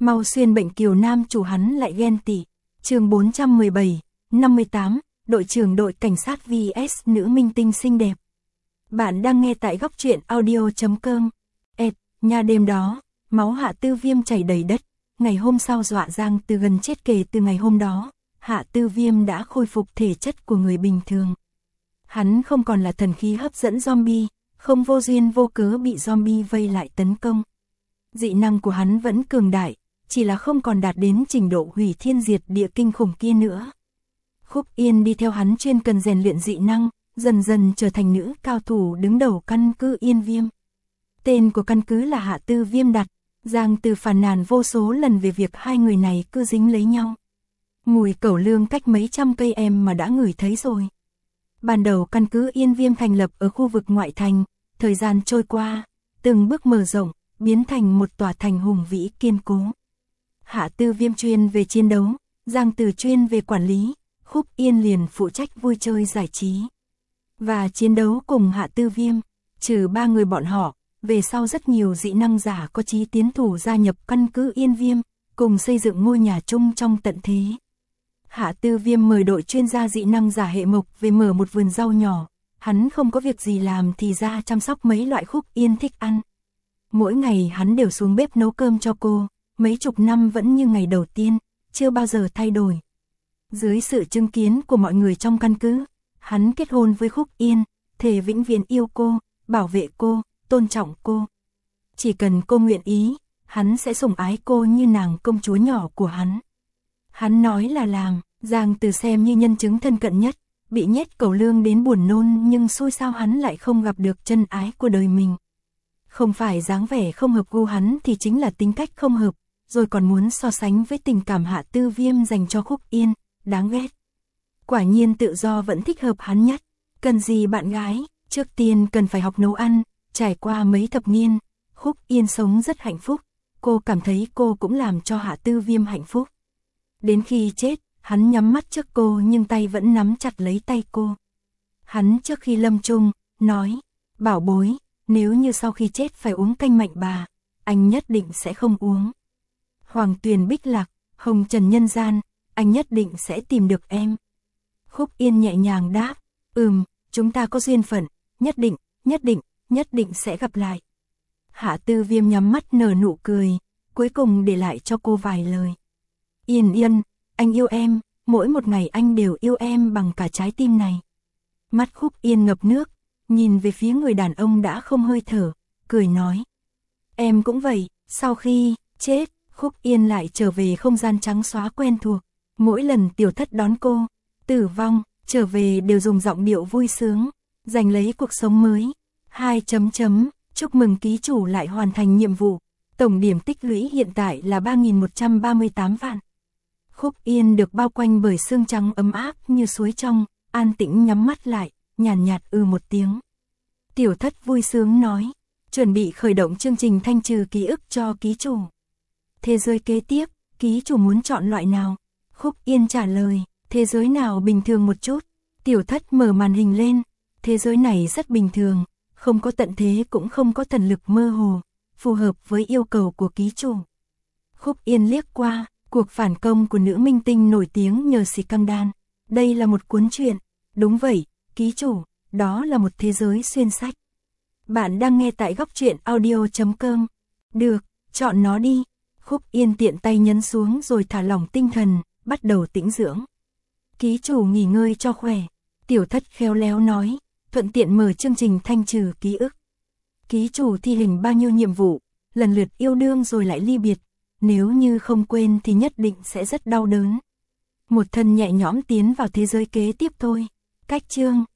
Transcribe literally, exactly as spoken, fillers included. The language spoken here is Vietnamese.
Mau xuyên bệnh kiều nam chủ hắn lại ghen tị. Chương bốn trăm mười bảy, năm mươi tám, đội trưởng đội cảnh sát vs nữ minh tinh xinh đẹp. Bạn đang nghe tại góc truyện audio chấm com. Ẹt, nhà đêm đó, máu Hạ Tư Viêm chảy đầy đất, ngày hôm sau dọa Giang Từ gần chết. Kể từ ngày hôm đó, Hạ Tư Viêm đã khôi phục thể chất của người bình thường. Hắn không còn là thần khí hấp dẫn zombie, không vô duyên vô cớ bị zombie vây lại tấn công. Dị năng của hắn vẫn cường đại, chỉ là không còn đạt đến trình độ hủy thiên diệt địa kinh khủng kia nữa. Khúc Yên đi theo hắn chuyên cần rèn luyện dị năng, dần dần trở thành nữ cao thủ đứng đầu căn cứ Yên Viêm. Tên của căn cứ là Hạ Tư Viêm đặt, Giang Từ phàn nàn vô số lần về việc hai người này cứ dính lấy nhau. Mùi cẩu lương cách mấy trăm cây em mà đã ngửi thấy rồi. Ban đầu căn cứ Yên Viêm thành lập ở khu vực ngoại thành, thời gian trôi qua, từng bước mở rộng, biến thành một tòa thành hùng vĩ kiên cố. Hạ Tư Viêm chuyên về chiến đấu, Giang Từ chuyên về quản lý, Khúc Yên liền phụ trách vui chơi giải trí và chiến đấu cùng Hạ Tư Viêm. Trừ ba người bọn họ, về sau rất nhiều dị năng giả có chí tiến thủ gia nhập căn cứ Yên Viêm, cùng xây dựng ngôi nhà chung trong tận thế. Hạ Tư Viêm mời đội chuyên gia dị năng giả hệ mộc về mở một vườn rau nhỏ, hắn không có việc gì làm thì ra chăm sóc mấy loại Khúc Yên thích ăn. Mỗi ngày hắn đều xuống bếp nấu cơm cho cô, mấy chục năm vẫn như ngày đầu tiên, chưa bao giờ thay đổi. Dưới sự chứng kiến của mọi người trong căn cứ, hắn kết hôn với Khúc Yên, thề vĩnh viễn yêu cô, bảo vệ cô, tôn trọng cô. Chỉ cần cô nguyện ý, hắn sẽ sủng ái cô như nàng công chúa nhỏ của hắn. Hắn nói là làm, Giang Từ xem như nhân chứng thân cận nhất, bị nhét cẩu lương đến buồn nôn, nhưng xui sao hắn lại không gặp được chân ái của đời mình. Không phải dáng vẻ không hợp gu hắn thì chính là tính cách không hợp, rồi còn muốn so sánh với tình cảm Hạ Tư Viêm dành cho Khúc Yên, đáng ghét. Quả nhiên tự do vẫn thích hợp hắn nhất. Cần gì bạn gái, trước tiên cần phải học nấu ăn. Trải qua mấy thập niên, Khúc Yên sống rất hạnh phúc, cô cảm thấy cô cũng làm cho Hạ Tư Viêm hạnh phúc. Đến khi chết, hắn nhắm mắt trước cô nhưng tay vẫn nắm chặt lấy tay cô. Hắn trước khi lâm chung, nói, bảo bối, nếu như sau khi chết phải uống canh mạnh bà, anh nhất định sẽ không uống. Hoàng tuyền bích lạc, hồng trần nhân gian, anh nhất định sẽ tìm được em. Khúc Yên nhẹ nhàng đáp, ừm, chúng ta có duyên phận, nhất định, nhất định, nhất định sẽ gặp lại. Hạ Tư Viêm nhắm mắt nở nụ cười, cuối cùng để lại cho cô vài lời. Yên Yên, anh yêu em, mỗi một ngày anh đều yêu em bằng cả trái tim này. Mắt Khúc Yên ngập nước, nhìn về phía người đàn ông đã không hơi thở, cười nói. Em cũng vậy, sau khi chết, Khúc Yên lại trở về không gian trắng xóa quen thuộc. Mỗi lần Tiểu Thất đón cô, tử vong, trở về đều dùng giọng điệu vui sướng, giành lấy cuộc sống mới. Hai chấm chấm, chúc mừng ký chủ lại hoàn thành nhiệm vụ. Tổng điểm tích lũy hiện tại là ba nghìn một trăm ba mươi tám vạn. Khúc Yên được bao quanh bởi sương trắng ấm áp như suối trong, an tĩnh nhắm mắt lại, nhàn nhạt, nhạt ừ một tiếng. Tiểu Thất vui sướng nói, chuẩn bị khởi động chương trình thanh trừ ký ức cho ký chủ. Thế giới kế tiếp, ký chủ muốn chọn loại nào? Khúc Yên trả lời, thế giới nào bình thường một chút. Tiểu Thất mở màn hình lên, thế giới này rất bình thường, không có tận thế cũng không có thần lực mơ hồ, phù hợp với yêu cầu của ký chủ. Khúc Yên liếc qua, cuộc phản công của nữ minh tinh nổi tiếng nhờ xì căng đan. Đây là một cuốn truyện. Đúng vậy, ký chủ, đó là một thế giới xuyên sách. Bạn đang nghe tại góc truyện audio chấm com. Được, chọn nó đi. Khúc Yên tiện tay nhấn xuống rồi thả lỏng tinh thần, bắt đầu tĩnh dưỡng. Ký chủ nghỉ ngơi cho khỏe. Tiểu Thất khéo léo nói, thuận tiện mở chương trình thanh trừ ký ức. Ký chủ thi hành bao nhiêu nhiệm vụ, lần lượt yêu đương rồi lại ly biệt. Nếu như không quên thì nhất định sẽ rất đau đớn. Một thân nhẹ nhõm tiến vào thế giới kế tiếp thôi. Cách chương